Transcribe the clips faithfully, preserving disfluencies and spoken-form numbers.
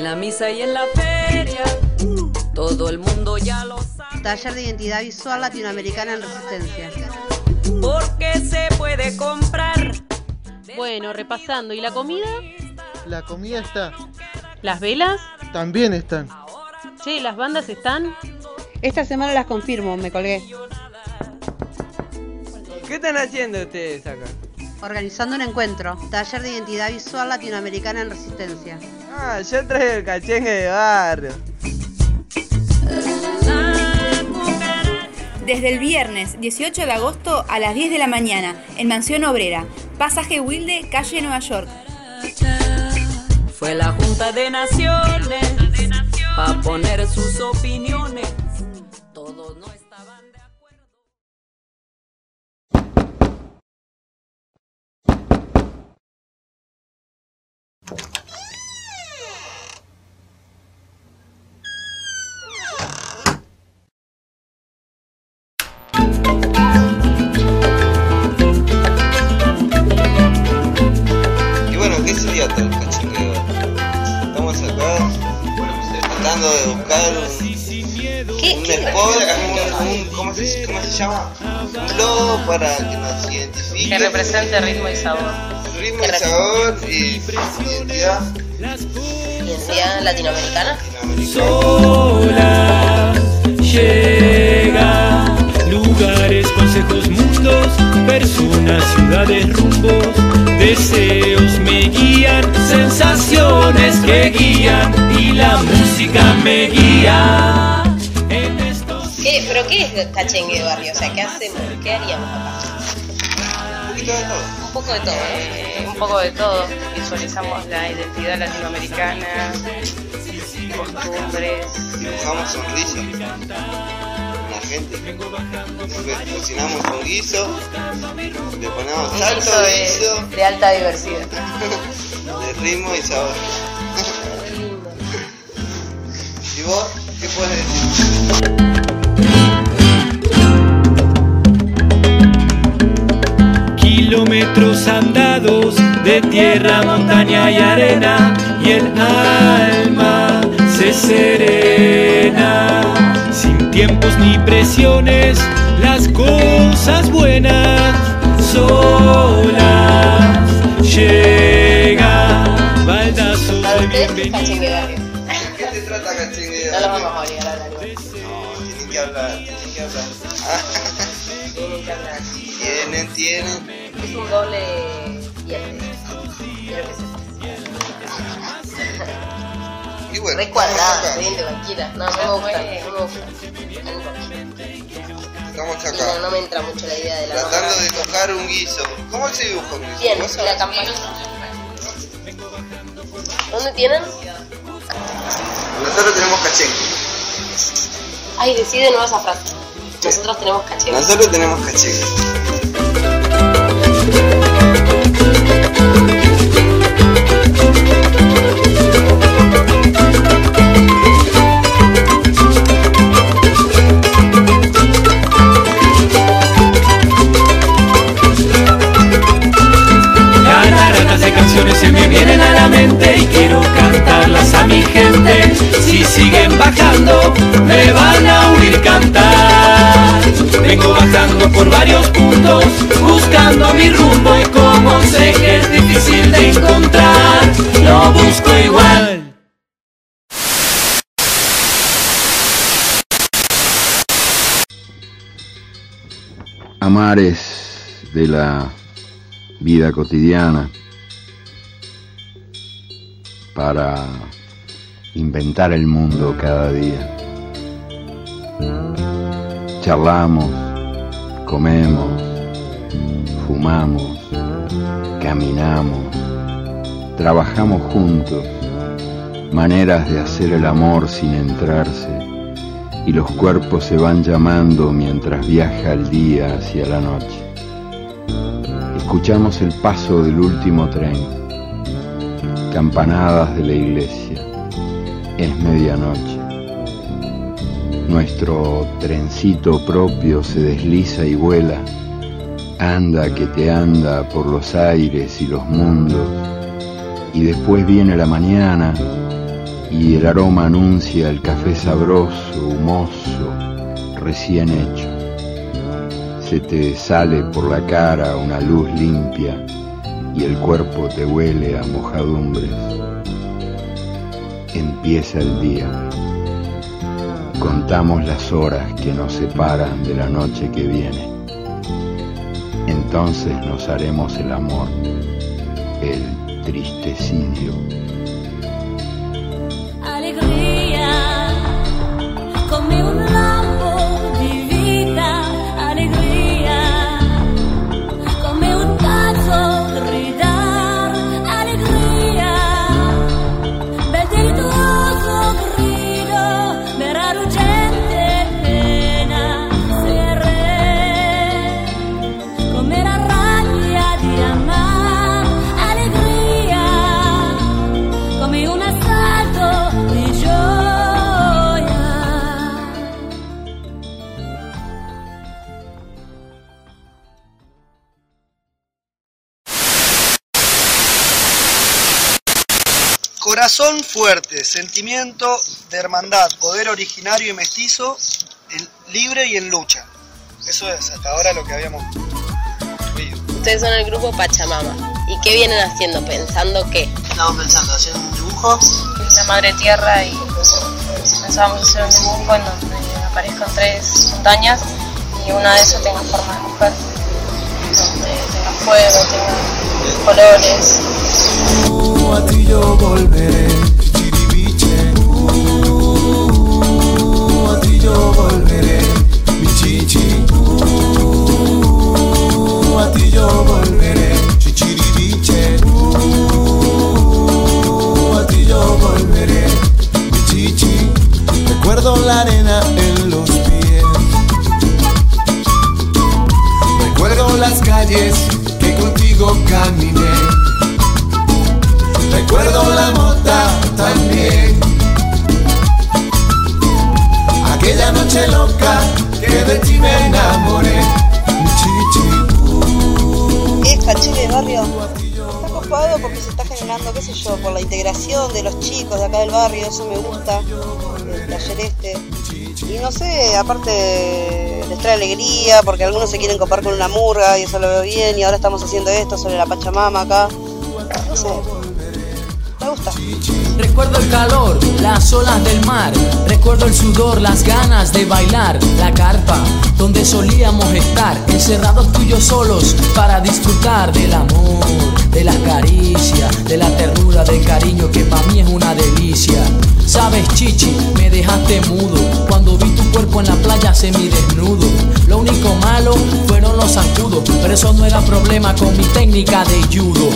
la misa y en la feria, todo el mundo ya lo sabe. Taller de identidad visual latinoamericana en Resistencia. Porque se puede comprar. Bueno, repasando, ¿y la comida? La comida está. ¿Las velas? También están. Che, ¿las bandas están? Esta semana las confirmo, me colgué. ¿Qué están haciendo ustedes acá? Organizando un encuentro, taller de identidad visual latinoamericana en Resistencia. Ah, yo traigo el cachengue de barrio. Desde el viernes dieciocho de agosto a las diez de la mañana, en Mansión Obrera, Pasaje Wilde, calle Nueva York. Fue la Junta de Naciones pa' poner sus opiniones. Todos no estaban de acuerdo. Y bueno, ¿qué sería todo el cachengueo? Estamos acá tratando de buscar un, un spoiler, un, un, ¿cómo, se, ¿cómo se llama? Un logo para que nos identifique. Que represente ritmo y sabor. Ritmo y sabor y identidad. Identidad latinoamericana. Sola llega lugares, consejos, mundos, personas, ciudades, rumbos, deseos me guían, sensaciones que guían y la música me guía. En estos... ¿Qué? ¿Pero qué es cachengue de barrio? O sea, ¿qué hacemos? ¿Qué haríamos acá? Un poquito de todo. Un poco de todo. Eh, un poco de todo. Visualizamos la identidad latinoamericana, costumbres. Dibujamos sonrisas a la gente. Cocinamos con guiso. Le ponemos Un salto guiso de de, guiso. de alta diversidad. De ritmo y sabor. ¿Y vos qué puedes decir? Kilómetros andados de tierra, montaña y arena, y el alma se serena. Sin tiempos ni presiones, las cosas buenas solas llegan. Baldazos de bienvenida. Cachengue de barrio. ¿Qué te trata cachengue? No los vamos a obligar a hablar. No, tienen que hablar, tienen que hablar. Tienen que hablar. Tienen, tienen. Es un doble diente. Quiero que sepas. Y bueno, Re cuadrado, estamos acá. diente cualquiera. No, no me gusta, no me gusta. Estamos Sí, acá. no, no me entra mucho la idea de la Tratando mamá. de tocar un guiso. ¿Cómo se dibuja un guiso? Bien, ¿Vos y sabés? la campanita. ¿Dónde tienen? Nosotros tenemos cachengue. Ay, decide de nuevo esa frase. Nosotros tenemos cachengue. Nosotros tenemos cachengue. Cataratas de canciones se me vienen a la mente y quiero cantarlas a mi gente. Si siguen bajando, me van a oír cantar. Vengo bajando por varios puntos, buscando mi rumbo y como sé que es difícil de encontrar, lo busco igual. Amares de la vida cotidiana para inventar el mundo cada día. Charlamos, comemos, fumamos, caminamos, trabajamos juntos, maneras de hacer el amor sin entrarse, y los cuerpos se van llamando mientras viaja el día hacia la noche. Escuchamos el paso del último tren, campanadas de la iglesia, es medianoche. Nuestro trencito propio se desliza y vuela, anda que te anda por los aires y los mundos, y después viene la mañana y el aroma anuncia el café sabroso, humoso, recién hecho. Se te sale por la cara una luz limpia y el cuerpo te huele a mojadumbres. Empieza el día. Contamos las horas que nos separan de la noche que viene. Entonces nos haremos el amor, el tristecidio. Alegría, come un lampo di vita, alegría, come un pazzo gridar, alegría, bel delittuoso grido, vera ruggente pena, se re, come la rabbia di amar, alegría, come un assalto di gioia. Corazón fuerte, sentimiento de hermandad, poder originario y mestizo, en, libre y en lucha. Eso es hasta ahora lo que habíamos visto. Ustedes son el grupo Pachamama. ¿Y qué vienen haciendo? ¿Pensando qué? Estamos pensando hacer un dibujo. Es la madre tierra y pensábamos hacer un dibujo en donde aparezcan tres montañas y una de esas tenga forma de mujer, donde tenga fuego, tenga colores. Uh, a ti yo volveré, chiribiche. Uh, a ti yo volveré, mi chichi. Uh, a ti yo volveré, chichiribiche. Uh, a ti yo volveré, mi chichi. Recuerdo la arena en los pies. Recuerdo las calles que contigo caminé. Recuerdo la mota también. Aquella noche loca que de ti me enamoré. Es Cachengue de barrio. Está copado porque se está generando, qué sé yo, por la integración de los chicos de acá del barrio, eso me gusta, el taller este. Y no sé, aparte les trae alegría porque algunos se quieren copar con una murga y eso lo veo bien, y ahora estamos haciendo esto sobre la Pachamama acá. No sé. Me gusta. Recuerdo el calor, las olas del mar. Recuerdo el sudor, las ganas de bailar. La carpa donde solíamos estar, encerrados tú y yo solos para disfrutar del amor, de las caricias, de la ternura, del cariño que para mí es una delicia. Sabes, chichi, me dejaste mudo cuando vi tu cuerpo en la playa semidesnudo. Lo único malo fueron los zancudos, pero eso no era problema con mi técnica de judo.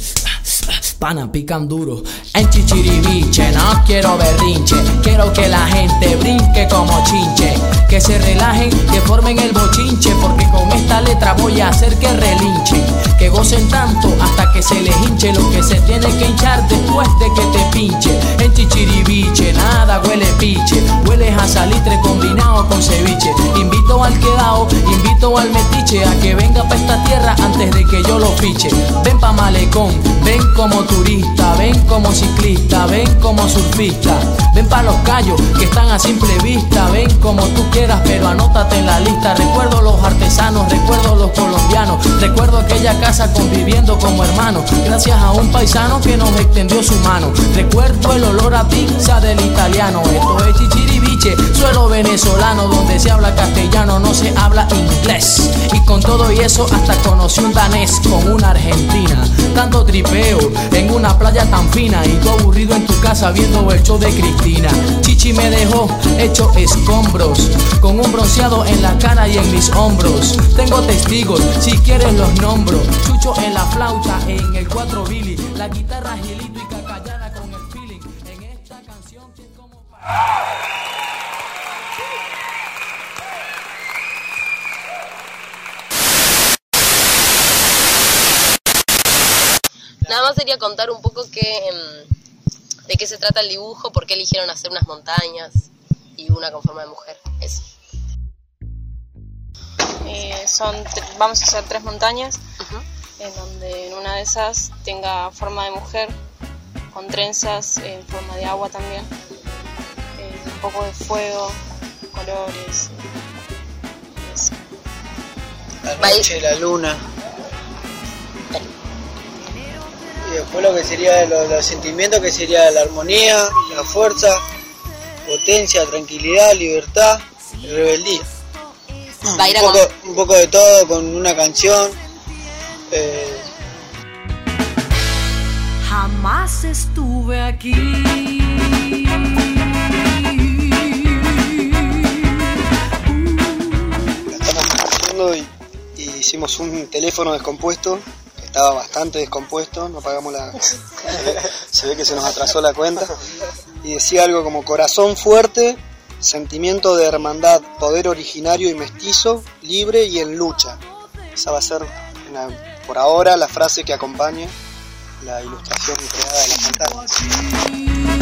Pana, pican duro. En Chichiribiche no quiero berrinche, quiero que la gente brinque como chinche, que se relajen, que formen el bochinche, porque con esta letra voy a hacer que relinchen, que gocen tanto hasta que se les hinche lo que se tiene que hinchar después de que te pinche. En Chichiribiche nada huele piche, hueles a salitre combinado con ceviche. Invito al quedao, invito al metiche a que venga pa' esta tierra antes de que yo lo fiche. Ven pa' Malecón, ven como turista, ven como ciclista, ven como surfista, ven pa' Los Cayos que están a simple vista, ven como tú quieras pero anótate en la lista. Recuerdo los artesanos, recuerdo los colombianos, recuerdo aquella casa conviviendo como hermanos, gracias a un paisano que nos extendió su mano. Recuerdo el olor a pizza del italiano. Esto es Chichiribiche, suelo venezolano donde se habla castellano, no se habla inglés. Y con todo y eso hasta conocí un danés con una argentina. Tanto tripeo en una playa tan fina y tú aburrido en tu casa viendo el show de Cristina. Chichi me dejó hecho escombros, con un bronceado en la cara y en mis hombros. Tengo testigos, si quieres los nombro. Chucho en la flauta, en el cuatro Billy, la guitarra Gilito y Cacayana con el feeling. En esta canción que es como... Nada más sería contar un poco que, de qué se trata el dibujo, por qué eligieron hacer unas montañas y una con forma de mujer. Eso. Eh, son vamos a hacer tres montañas, uh-huh. En donde en una de esas tenga forma de mujer con trenzas en forma de agua también, eh, un poco de fuego, colores, eso. La noche, la luna. Y después lo que sería lo- los sentimientos, que sería la armonía, la fuerza, potencia, tranquilidad, libertad y rebeldía. Va a ir a un, poco, un poco de todo con una canción. eh, Jamás estuve aquí. Estamos haciendo y, y hicimos un teléfono descompuesto, que estaba bastante descompuesto, no pagamos la... se ve que se nos atrasó la cuenta, y decía algo como corazón fuerte, sentimiento de hermandad, poder originario y mestizo, libre y en lucha. Esa va a ser, una- por ahora, la frase que acompañe la ilustración creada de la pantalla.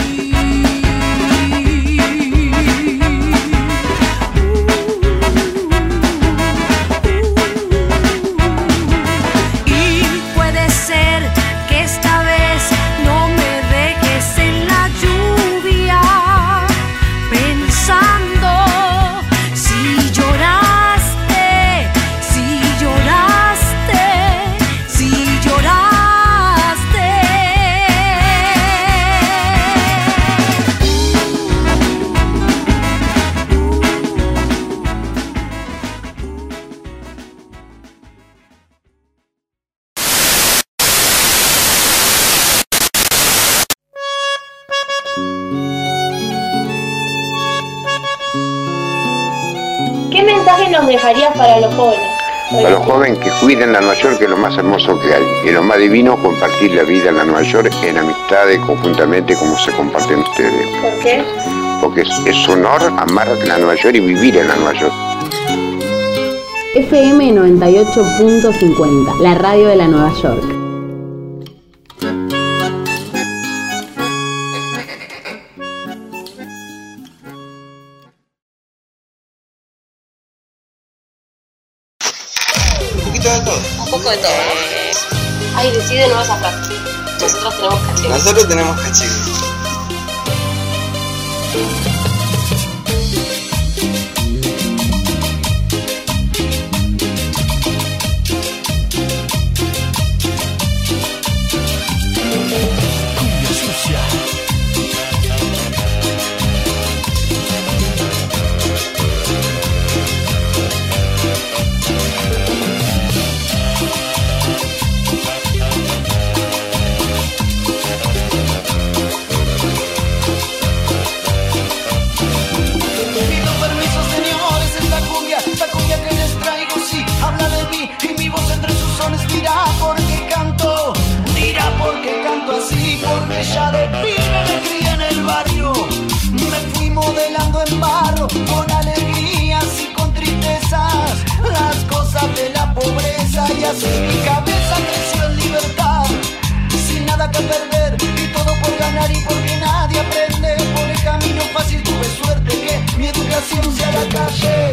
Y puede ser que esta vez no me dejes en la lluvia, pensando si lloraste, si lloraste, si lloraste. ¿Qué mensaje nos dejarías para los jóvenes? A los jóvenes que cuiden la Nueva York, que es lo más hermoso que hay. Y lo más divino, compartir la vida en la Nueva York en amistades, conjuntamente, como se comparten ustedes. ¿Por qué? Porque es, es honor amar la Nueva York y vivir en la Nueva York. F M noventa y ocho punto cincuenta, la radio de la Nueva York. Un poquito de todo. Un poco de todo. Ay, decide no esa frase. Nosotros tenemos caché. Nosotros tenemos caché. Pido permiso, señores, esta cumbia, esta cumbia que les traigo, sí, habla de mí y mi voz entre sus sones dirá por qué canto, dirá por qué canto así, porque ya de pibe me crié en el barrio, me fui modelando en barro, con alegrías y con tristezas, las cosas de la pobreza, y así mi cabeza creció en libertad, sin nada que perder y todo por ganar, y porque nadie aprende por el camino fácil. Tuve suerte que mi educación sea la calle.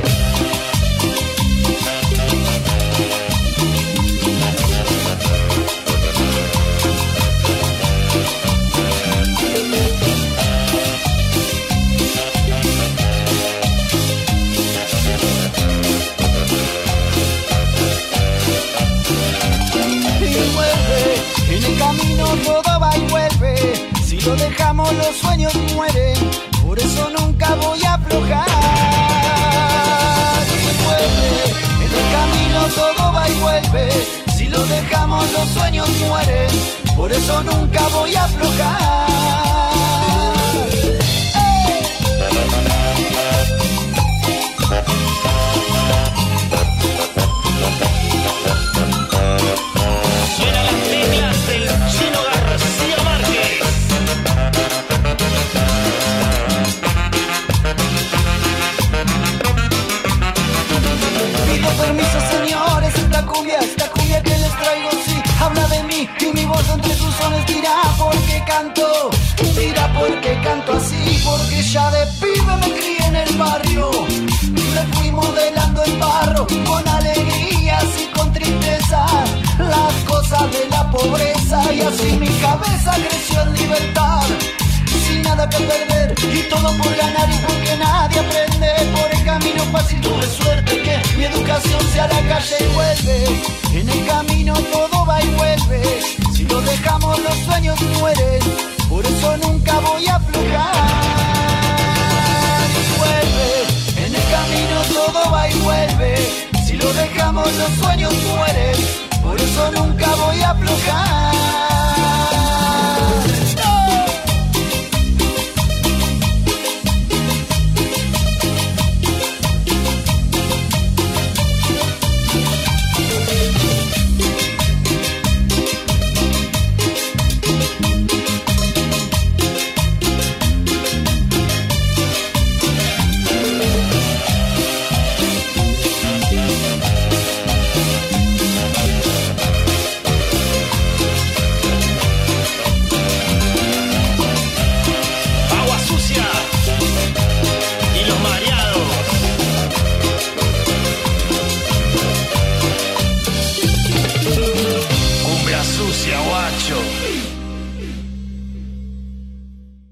Y vuelve, en el camino todo va y vuelve. Si lo dejamos los sueños mueren, por eso nunca voy a aflojar. Y vuelve, en el camino todo va y vuelve. Si lo dejamos los sueños mueren, por eso nunca voy a aflojar. Suenan las teclas del Chino García Márquez. Pido permiso, señores, esta cumbia, esta cumbia que les traigo, sí, habla de mí y mi voz entre sus sones dirá por qué canto, dirá por qué canto así, porque ya de pibe me crié en el barrio, me fui modelando en barro, con alegrías y con tristezas, las cosas de la pobreza, cabeza y así mi cabeza creció en libertad. Sin nada que perder y todo por ganar y porque nadie aprende por el camino fácil. Tuve suerte que mi educación sea a la calle y vuelve. En el camino todo va y vuelve. Si lo dejamos los sueños mueren. Por eso nunca voy a aflojar. Y vuelve. En el camino todo va y vuelve. Si lo dejamos los sueños mueren. Por eso nunca voy a aflojar.